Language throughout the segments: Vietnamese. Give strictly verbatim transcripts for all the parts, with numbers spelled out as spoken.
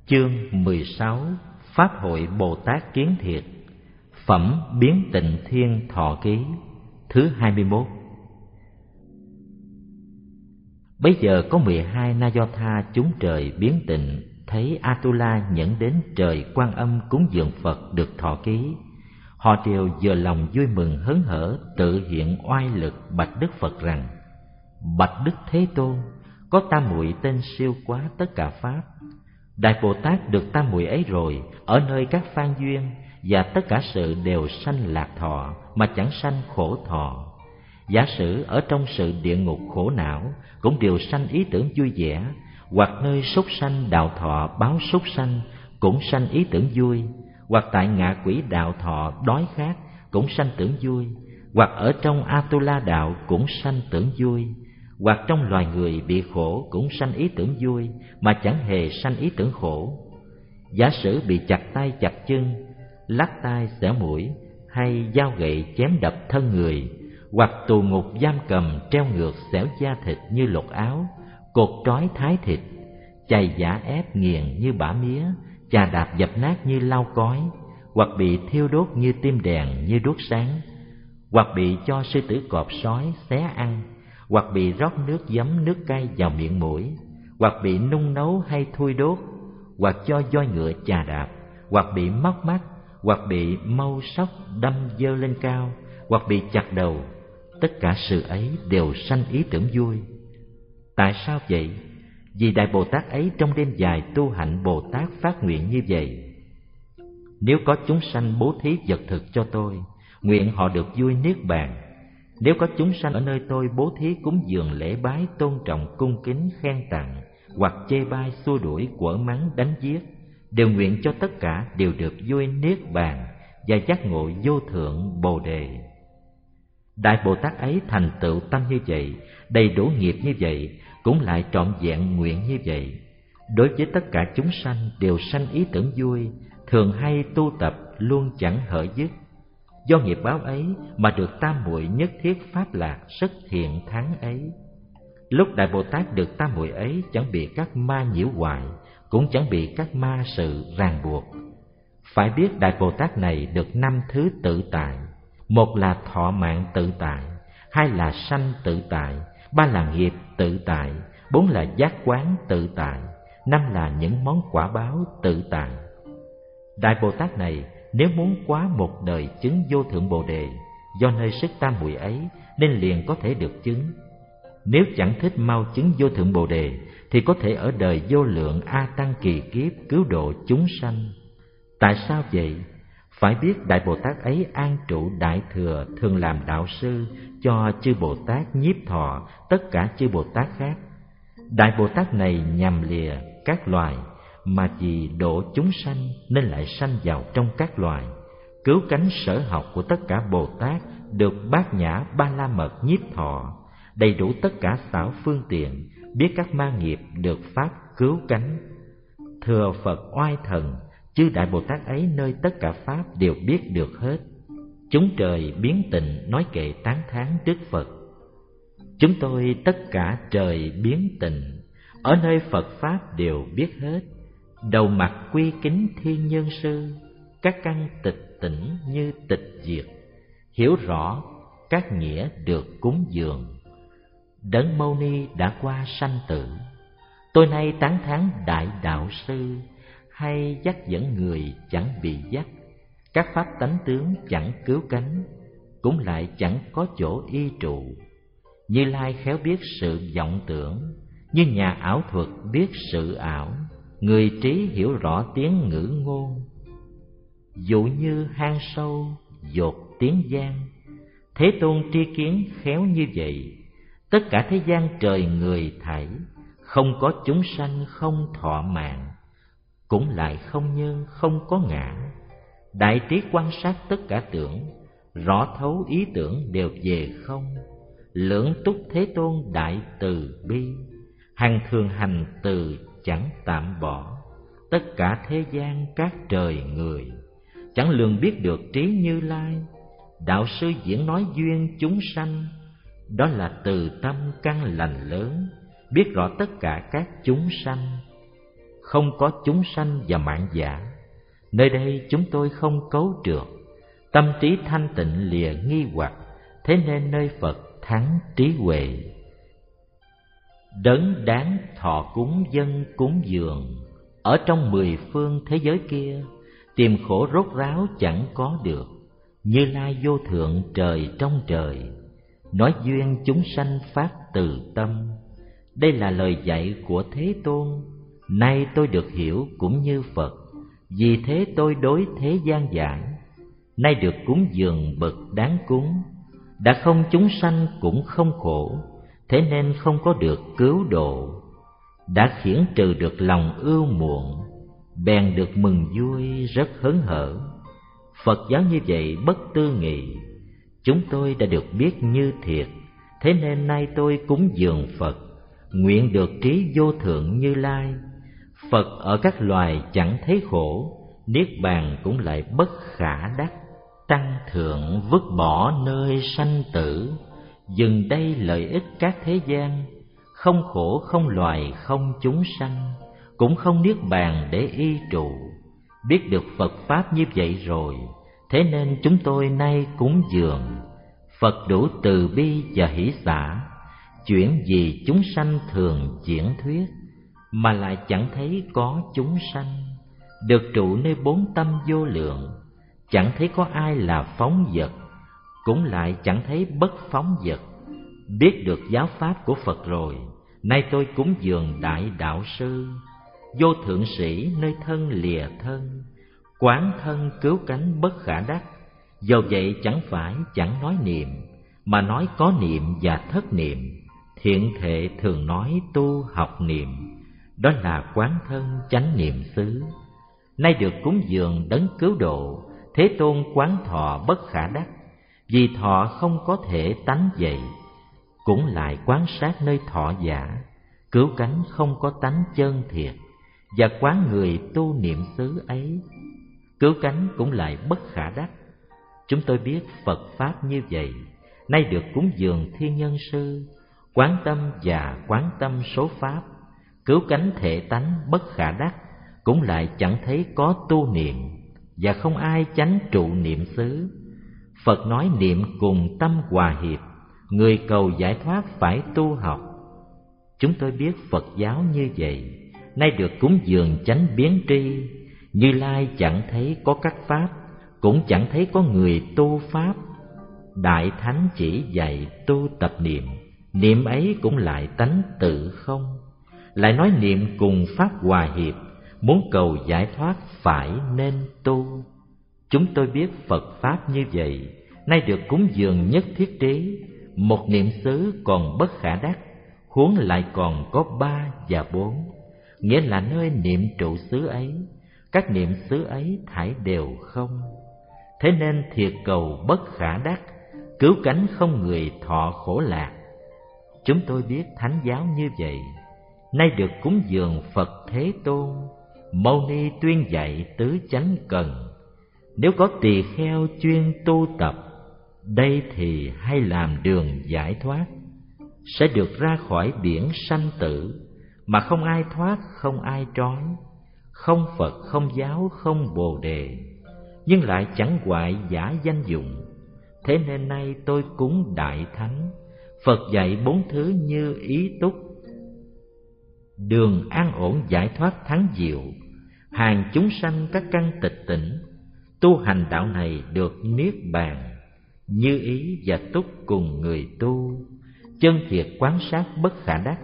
Chương mười sáu. Pháp hội Bồ Tát Kiến Thiệt. Phẩm Biến Tịnh Thiên Thọ Ký thứ hai mươi mốt. Bấy giờ có mười hai Na Do Tha chúng trời biến tịnh thấy Atula nhẫn đến trời Quan Âm cúng dường Phật được thọ ký. Họ đều vừa lòng vui mừng hớn hở, tự hiện oai lực bạch Đức Phật rằng: Bạch Đức Thế Tôn, có tam muội tên siêu quá tất cả pháp. Đại Bồ Tát được tam muội ấy rồi, ở nơi các phan duyên và tất cả sự đều sanh lạc thọ, mà chẳng sanh khổ thọ. Giả sử ở trong sự địa ngục khổ não, cũng đều sanh ý tưởng vui vẻ, hoặc nơi súc sanh đạo thọ báo súc sanh, cũng sanh ý tưởng vui, hoặc tại ngạ quỷ đạo thọ đói khát, cũng sanh tưởng vui, hoặc ở trong Atula đạo cũng sanh tưởng vui, hoặc trong loài người bị khổ cũng sanh ý tưởng vui, mà chẳng hề sanh ý tưởng khổ. Giả sử bị chặt tay chặt chân, lắc tai xẻo mũi, hay dao gậy chém đập thân người, hoặc tù ngục giam cầm treo ngược xẻo da thịt như lột áo, cột trói thái thịt, chày giả ép nghiền như bã mía, chà đạp dập nát như lau cói, hoặc bị thiêu đốt như tim đèn như đuốc sáng, hoặc bị cho sư tử cọp sói xé ăn, hoặc bị rót nước giấm nước cay vào miệng mũi, hoặc bị nung nấu hay thui đốt, hoặc cho voi ngựa chà đạp, hoặc bị móc mắt, hoặc bị mâu sóc đâm dơ lên cao, hoặc bị chặt đầu. Tất cả sự ấy đều sanh ý tưởng vui. Tại sao vậy? Vì Đại Bồ Tát ấy trong đêm dài tu hạnh Bồ Tát phát nguyện như vậy: Nếu có chúng sanh bố thí vật thực cho tôi, nguyện họ được vui niết bàn. Nếu có chúng sanh ở nơi tôi bố thí cúng dường lễ bái tôn trọng cung kính khen tặng, hoặc chê bai xua đuổi quở mắng đánh giết, đều nguyện cho tất cả đều được vui niết bàn và giác ngộ vô thượng Bồ đề. Đại Bồ Tát ấy thành tựu tâm như vậy, đầy đủ nghiệp như vậy, cũng lại trọn vẹn nguyện như vậy. Đối với tất cả chúng sanh đều sanh ý tưởng vui, thường hay tu tập luôn chẳng hở dứt. Do nghiệp báo ấy mà được tam muội nhất thiết pháp lạc rất thiện thắng ấy. Lúc Đại Bồ Tát được tam muội ấy, chẳng bị các ma nhiễu hoại, cũng chẳng bị các ma sự ràng buộc. Phải biết Đại Bồ Tát này được năm thứ tự tại: một là thọ mạng tự tại, hai là sanh tự tại, ba là nghiệp tự tại, bốn là giác quán tự tại, năm là những món quả báo tự tại. Đại Bồ Tát này nếu muốn quá một đời chứng vô thượng Bồ đề, do nơi sức tam muội ấy nên liền có thể được chứng. Nếu chẳng thích mau chứng vô thượng Bồ đề, thì có thể ở đời vô lượng a tăng kỳ kiếp cứu độ chúng sanh. Tại sao vậy? Phải biết Đại Bồ Tát ấy an trụ Đại Thừa, thường làm đạo sư cho chư Bồ Tát nhiếp thọ tất cả chư Bồ Tát khác. Đại Bồ Tát này nhằm lìa các loài, mà vì độ chúng sanh nên lại sanh vào trong các loài. Cứu cánh sở học của tất cả Bồ Tát được Bát Nhã Ba La Mật nhiếp thọ, đầy đủ tất cả xảo phương tiện, biết các ma nghiệp được pháp cứu cánh. Thừa Phật oai thần, chư Đại Bồ Tát ấy nơi tất cả pháp đều biết được hết. Chúng trời biến tịnh nói kệ tán thán Đức Phật: Chúng tôi tất cả trời biến tịnh, ở nơi Phật pháp đều biết hết. Đầu mặt quy kính thiên nhân sư, các căn tịch tỉnh như tịch diệt, hiểu rõ các nghĩa được cúng dường. Đấng Mâu Ni đã qua sanh tử, tôi nay tán thán đại đạo sư, hay dắt dẫn người chẳng bị dắt. Các pháp tánh tướng chẳng cứu cánh, cũng lại chẳng có chỗ y trụ. Như Lai khéo biết sự vọng tưởng, như nhà ảo thuật biết sự ảo. Người trí hiểu rõ tiếng ngữ ngôn, dụ như hang sâu dột tiếng gian. Thế Tôn tri kiến khéo như vậy, tất cả thế gian trời người thảy, không có chúng sanh không thọ mạng, cũng lại không nhân không có ngã. Đại trí quan sát tất cả tưởng, rõ thấu ý tưởng đều về không. Lưỡng túc Thế Tôn đại từ bi, hằng thường hành từ chẳng tạm bỏ. Tất cả thế gian các trời người, chẳng lường biết được trí Như Lai. Đạo sư diễn nói duyên chúng sanh, đó là từ tâm căn lành lớn, biết rõ tất cả các chúng sanh. không có chúng sanh và mạng giả. Nơi đây chúng tôi không cấu trượt, tâm trí thanh tịnh lìa nghi hoặc, thế nên nơi Phật thắng trí huệ. Đấng đáng thọ cúng dân cúng dường, ở trong mười phương thế giới kia, tìm khổ rốt ráo chẳng có được. Như Lai vô thượng trời trong trời, nói duyên chúng sanh phát từ tâm. Đây là lời dạy của Thế Tôn, nay tôi được hiểu cũng như Phật. Vì thế tôi đối thế gian giải, nay được cúng dường bậc đáng cúng. Đã không chúng sanh cũng không khổ, thế nên không có được cứu độ. Đã khiển trừ được lòng ưu muộn, bèn được mừng vui rất hớn hở. Phật giáo như vậy bất tư nghị, chúng tôi đã được biết như thiệt. Thế nên nay tôi cúng dường Phật, nguyện được trí vô thượng Như Lai. Phật ở các loài chẳng thấy khổ, niết bàn cũng lại bất khả đắc. Tăng thượng vứt bỏ nơi sanh tử, dừng đây lợi ích các thế gian. Không khổ không loài không chúng sanh, cũng không niết bàn để y trụ. Biết được Phật Pháp như vậy rồi, thế nên chúng tôi nay cúng dường. Phật đủ từ bi và hỷ xả, chuyện gì chúng sanh thường diễn thuyết, mà lại chẳng thấy có chúng sanh. Được trụ nơi bốn tâm vô lượng, chẳng thấy có ai là phóng vật, cũng lại chẳng thấy bất phóng vật. Biết được giáo pháp của Phật rồi, nay tôi cúng dường Đại Đạo Sư. Vô thượng sĩ nơi thân lìa thân, quán thân cứu cánh bất khả đắc. Do vậy chẳng phải chẳng nói niệm, mà nói có niệm và thất niệm. Thiện thệ thường nói tu học niệm, đó là quán thân chánh niệm xứ. Nay được cúng dường đấng cứu độ, Thế Tôn quán thọ bất khả đắc. Vì thọ không có thể tánh vậy, cũng lại quán sát nơi thọ giả, cứu cánh không có tánh chân thiệt. Và quán người tu niệm xứ ấy, cứu cánh cũng lại bất khả đắc. Chúng tôi biết Phật Pháp như vậy, nay được cúng dường Thiên Nhân Sư, quán tâm và quán tâm số Pháp, cứu cánh thể tánh bất khả đắc, cũng lại chẳng thấy có tu niệm, và không ai chánh trụ niệm xứ. Phật nói niệm cùng tâm hòa hiệp, người cầu giải thoát phải tu học. Chúng tôi biết Phật giáo như vậy, nay được cúng dường chánh biến tri. Như Lai chẳng thấy có các pháp, cũng chẳng thấy có người tu pháp. Đại Thánh chỉ dạy tu tập niệm, niệm ấy cũng lại tánh tự không. Lại nói niệm cùng pháp hòa hiệp, muốn cầu giải thoát phải nên tu. Chúng tôi biết Phật Pháp như vậy, nay được cúng dường nhất thiết trí. Một niệm xứ còn bất khả đắc, huống lại còn có ba và bốn, nghĩa là nơi niệm trụ xứ ấy, các niệm xứ ấy thải đều không. Thế nên thiệt cầu bất khả đắc, cứu cánh không người thọ khổ lạc. Chúng tôi biết thánh giáo như vậy, nay được cúng dường Phật Thế Tôn. Mâu Ni tuyên dạy tứ chánh cần, nếu có tỳ kheo chuyên tu tập, đây thì hay làm đường giải thoát. Sẽ được ra khỏi biển sanh tử, mà không ai thoát không ai trói. Không Phật không giáo không Bồ Đề, nhưng lại chẳng hoại giả danh dụng. Thế nên nay tôi cúng Đại Thánh. Phật dạy bốn thứ như ý túc, đường an ổn giải thoát thắng diệu, hàng chúng sanh các căn tịch tỉnh. Tu hành đạo này được niết bàn, như ý và túc cùng người tu, chân thiệt quán sát bất khả đắc.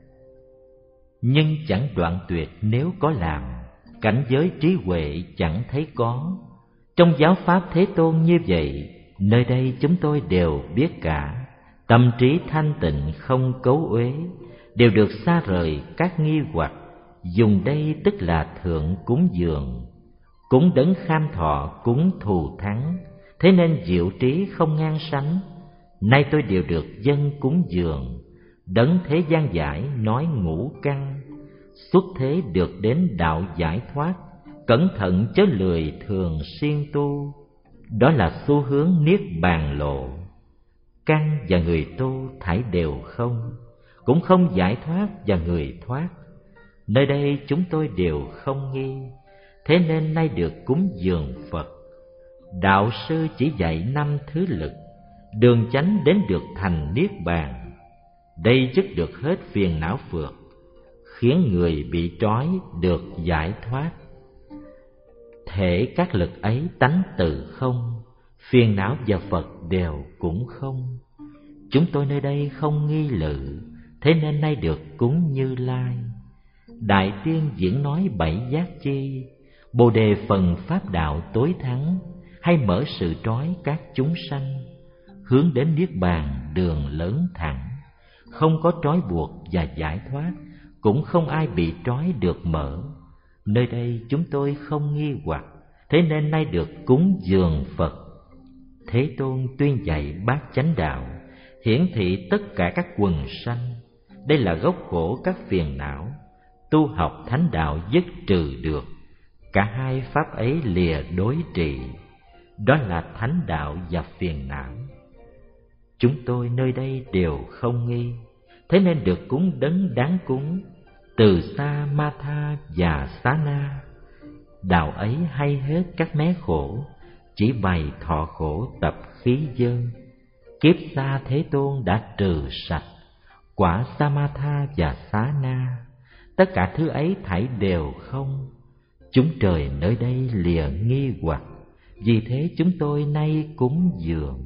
Nhưng chẳng đoạn tuyệt nếu có làm, cảnh giới trí huệ chẳng thấy có. Trong giáo pháp Thế Tôn như vậy, nơi đây chúng tôi đều biết cả. Tâm trí thanh tịnh không cấu uế, đều được xa rời các nghi hoặc. Dùng đây tức là thượng cúng dường, cúng đấng kham thọ cúng thù thắng. Thế nên diệu trí không ngang sánh, nay tôi đều được dân cúng dường. Đấng thế gian giải nói ngũ căn, xuất thế được đến đạo giải thoát. Cẩn thận chớ lười thường siêng tu, đó là xu hướng niết bàn lộ. Căn và người tu thảy đều không, cũng không giải thoát và người thoát. Nơi đây chúng tôi đều không nghi, thế nên nay được cúng dường Phật. Đạo sư chỉ dạy năm thứ lực, đường chánh đến được thành niết bàn. Đây dứt được hết phiền não phược, khiến người bị trói được giải thoát. Thể các lực ấy tánh từ không, phiền não và Phật đều cũng không. Chúng tôi nơi đây không nghi lự, thế nên nay được cúng Như Lai. Đại tiên diễn nói bảy giác chi, Bồ đề phần pháp đạo tối thắng, hay mở sự trói các chúng sanh, hướng đến niết bàn đường lớn thẳng. Không có trói buộc và giải thoát, cũng không ai bị trói được mở. Nơi đây chúng tôi không nghi hoặc, thế nên nay được cúng dường Phật. Thế Tôn tuyên dạy bát chánh đạo, hiển thị tất cả các quần sanh. Đây là gốc khổ các phiền não, tu học thánh đạo dứt trừ được. Cả hai pháp ấy lìa đối trị, đó là thánh đạo và phiền não. Chúng tôi nơi đây đều không nghi, thế nên được cúng đấng đáng cúng, Từ Sa, Ma Tha và Xá Na. Đạo ấy hay hết các mé khổ, chỉ bày thọ khổ tập khí dơ. Kiếp xa Thế Tôn đã trừ sạch, quả Samatha và Xá Na. Tất cả thứ ấy thảy đều không. Chúng trời nơi đây lìa nghi hoặc, vì thế chúng tôi nay cúng dường.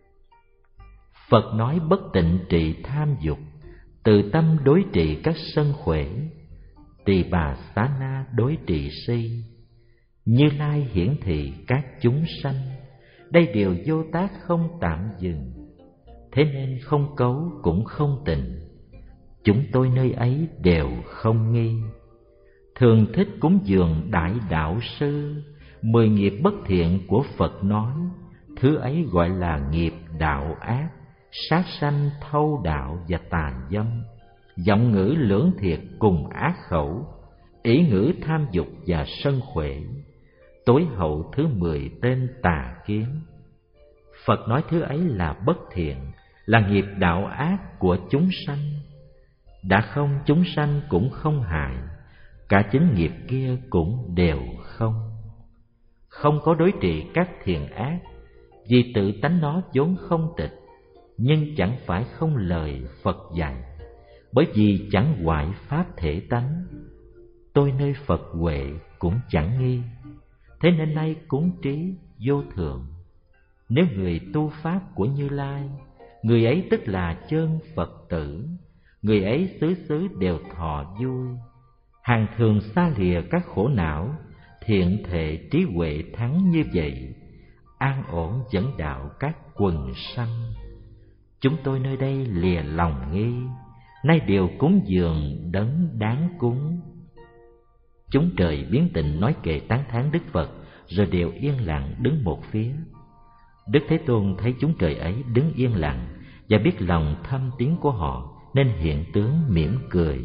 Phật nói bất tịnh trị tham dục, từ tâm đối trị các sân khỏe. Tỳ bà Xá Na đối trị si, Như Lai hiển thị các chúng sanh. Đây đều vô tác không tạm dừng, thế nên không cấu cũng không tịnh. Chúng tôi nơi ấy đều không nghi. Thường thích cúng dường đại đạo sư, mười nghiệp bất thiện của Phật nói. Thứ ấy gọi là nghiệp đạo ác, sát sanh, thâu đạo và tà dâm. Giọng ngữ lưỡng thiệt cùng ác khẩu, ý ngữ tham dục và sân khỏe. Tối hậu thứ mười tên tà kiến. Phật nói thứ ấy là bất thiện, là nghiệp đạo ác của chúng sanh. Đã không chúng sanh cũng không hại, cả chính nghiệp kia cũng đều không. Không có đối trị các thiện ác, vì tự tánh nó vốn không tịch. Nhưng chẳng phải không lời Phật dạy, bởi vì chẳng hoại pháp thể tánh. Tôi nơi Phật huệ cũng chẳng nghi, thế nên nay cúng trí vô thượng. Nếu người tu pháp của Như Lai, người ấy tức là chân Phật tử. Người ấy xứ xứ đều thọ vui, hàng thường xa lìa các khổ não. Thiện thệ trí huệ thắng như vậy, an ổn dẫn đạo các quần sanh. Chúng tôi nơi đây lìa lòng nghi, nay đều cúng dường đấng đáng cúng. Chúng trời biến tịnh nói kệ tán thán Đức Phật, rồi đều yên lặng đứng một phía. Đức Thế Tôn thấy chúng trời ấy đứng yên lặng, và biết lòng thâm tiếng của họ, nên hiện tướng mỉm cười.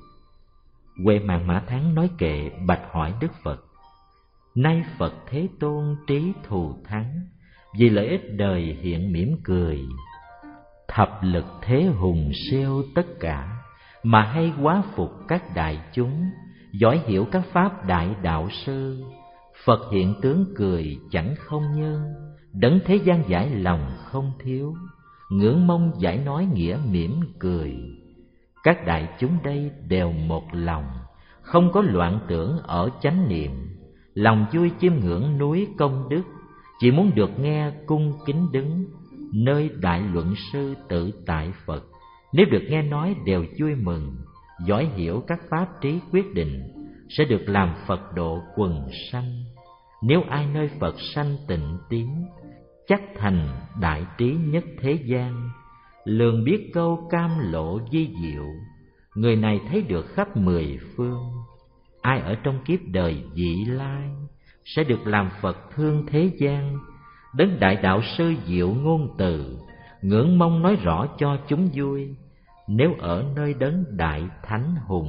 Huệ Mạng Mã Thắng nói kệ bạch hỏi Đức Phật: nay Phật Thế Tôn trí thù thắng, vì lợi ích đời hiện mỉm cười. Thập lực thế hùng siêu tất cả, mà hay quá phục các đại chúng, giỏi hiểu các pháp đại đạo sư. Phật hiện tướng cười chẳng không nhân, đấng thế gian giải lòng không thiếu. Ngưỡng mong giải nói nghĩa mỉm cười. Các đại chúng đây đều một lòng, không có loạn tưởng ở chánh niệm. Lòng vui chiêm ngưỡng núi công đức, chỉ muốn được nghe cung kính đứng. Nơi đại luận sư tự tại Phật, nếu được nghe nói đều vui mừng. Giỏi hiểu các pháp trí quyết định, sẽ được làm Phật độ quần sanh. Nếu ai nơi Phật sanh tịnh tiến, chắc thành đại trí nhất thế gian. Lường biết câu cam lộ vi diệu, người này thấy được khắp mười phương. Ai ở trong kiếp đời vị lai, sẽ được làm Phật thương thế gian. Đấng đại đạo sư diệu ngôn từ, ngưỡng mong nói rõ cho chúng vui. Nếu ở nơi đấng đại thánh hùng,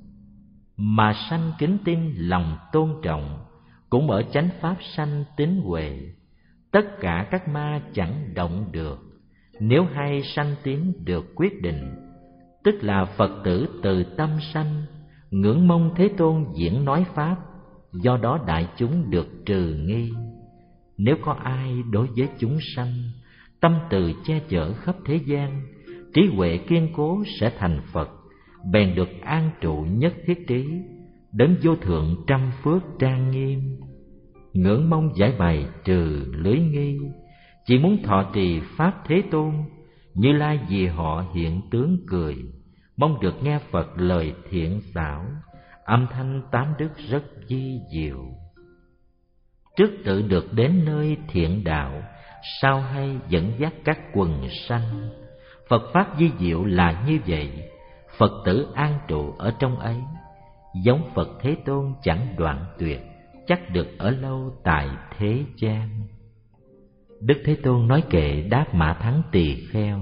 mà sanh kính tin lòng tôn trọng, cũng ở chánh pháp sanh tín huệ. Tất cả các ma chẳng động được, nếu hay sanh tín được quyết định. Tức là Phật tử từ tâm sanh, ngưỡng mong Thế Tôn diễn nói pháp, do đó đại chúng được trừ nghi. Nếu có ai đối với chúng sanh, tâm từ che chở khắp thế gian, trí huệ kiên cố sẽ thành Phật, bèn được an trụ nhất thiết trí, đấng vô thượng trăm phước trang nghiêm. Ngưỡng mong giải bày trừ lưới nghi, chỉ muốn thọ trì pháp Thế Tôn, Như Lai vì họ hiện tướng cười, mong được nghe Phật lời thiện xảo, âm thanh tám đức rất vi diệu. Trước tự được đến nơi thiện đạo, sau hay dẫn dắt các quần sanh. Phật pháp vi diệu là như vậy, Phật tử an trụ ở trong ấy, giống Phật Thế Tôn chẳng đoạn tuyệt, chắc được ở lâu tại thế gian. Đức Thế Tôn nói kệ đáp Mã Thắng tỳ kheo: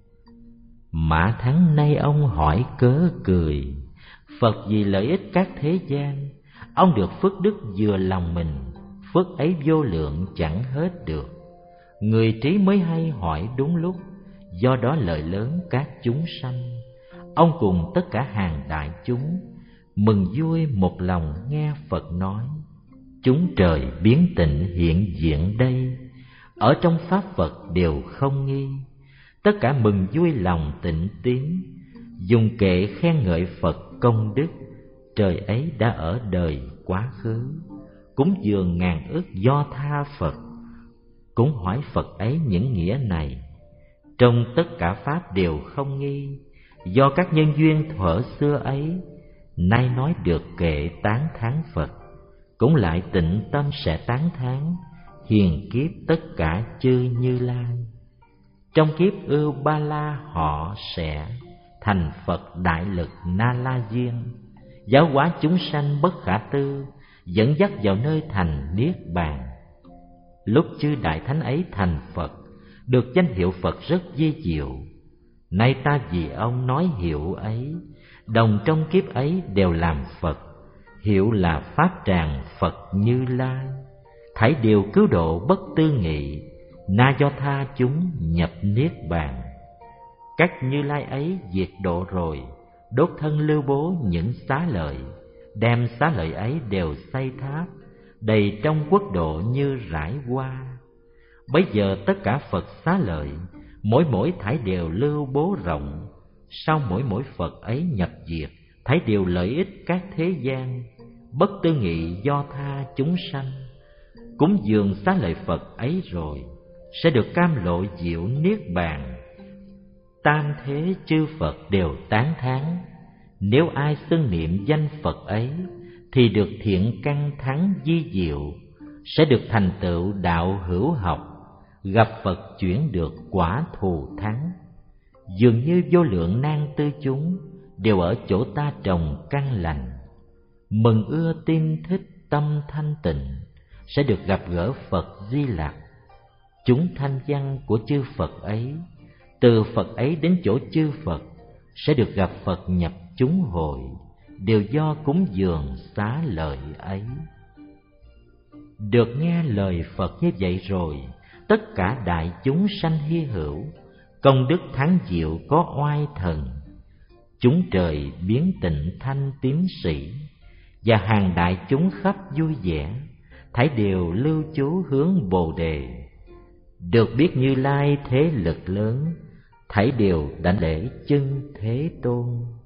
Mã Thắng nay ông hỏi cớ cười, Phật vì lợi ích các thế gian, ông được phước đức vừa lòng mình, phước ấy vô lượng chẳng hết được. Người trí mới hay hỏi đúng lúc, do đó lợi lớn các chúng sanh. Ông cùng tất cả hàng đại chúng mừng vui một lòng nghe Phật nói. Chúng trời biến tịnh hiện diện đây, ở trong pháp Phật đều không nghi. Tất cả mừng vui lòng tịnh tín, dùng kệ khen ngợi Phật công đức. Trời ấy đã ở đời quá khứ, cúng dường ngàn ức do tha Phật, cũng hỏi Phật ấy những nghĩa này. Trong tất cả pháp đều không nghi, do các nhân duyên thuở xưa ấy, nay nói được kệ tán thán Phật, cũng lại tịnh tâm sẽ tán thán, hiền kiếp tất cả chư Như Lai. Trong kiếp ưu ba la họ sẽ thành Phật đại lực Na La Diên, giáo hóa chúng sanh bất khả tư, dẫn dắt vào nơi thành niết bàn. Lúc chư đại thánh ấy thành Phật, được danh hiệu Phật rất vi diệu. Nay ta vì ông nói hiệu ấy, đồng trong kiếp ấy đều làm Phật, hiệu là pháp tràng Phật Như Lai. Thảy đều cứu độ bất tư nghị, na do tha chúng nhập niết bàn. Các Như Lai ấy diệt độ rồi, đốt thân lưu bố những xá lợi, đem xá lợi ấy đều xây tháp, đầy trong quốc độ như rải hoa. Bấy giờ tất cả Phật xá lợi, mỗi mỗi thảy đều lưu bố rộng. Sau mỗi mỗi Phật ấy nhập diệt, thảy đều lợi ích các thế gian, bất tư nghị do tha chúng sanh. Cúng dường xá lợi Phật ấy rồi, sẽ được cam lộ diệu niết bàn. Tam thế chư Phật đều tán thán, nếu ai xưng niệm danh Phật ấy, thì được thiện căn thắng vi diệu, sẽ được thành tựu đạo hữu học, gặp Phật chuyển được quả thù thắng. Dường như vô lượng nan tư chúng đều ở chỗ ta trồng căn lành, mừng ưa tin thích tâm thanh tịnh, sẽ được gặp gỡ Phật Di Lặc. Chúng thanh văn của chư Phật ấy, từ Phật ấy đến chỗ chư Phật, sẽ được gặp Phật nhập chúng hội, đều do cúng dường xá lợi ấy. Được nghe lời Phật như vậy rồi, tất cả đại chúng sanh hy hữu, công đức thắng diệu có oai thần. Chúng trời biến tịnh thanh tiến sĩ, và hàng đại chúng khắp vui vẻ, thảy đều lưu chú hướng Bồ Đề. Được biết Như Lai thế lực lớn, thảy đều đảnh lễ chân Thế Tôn.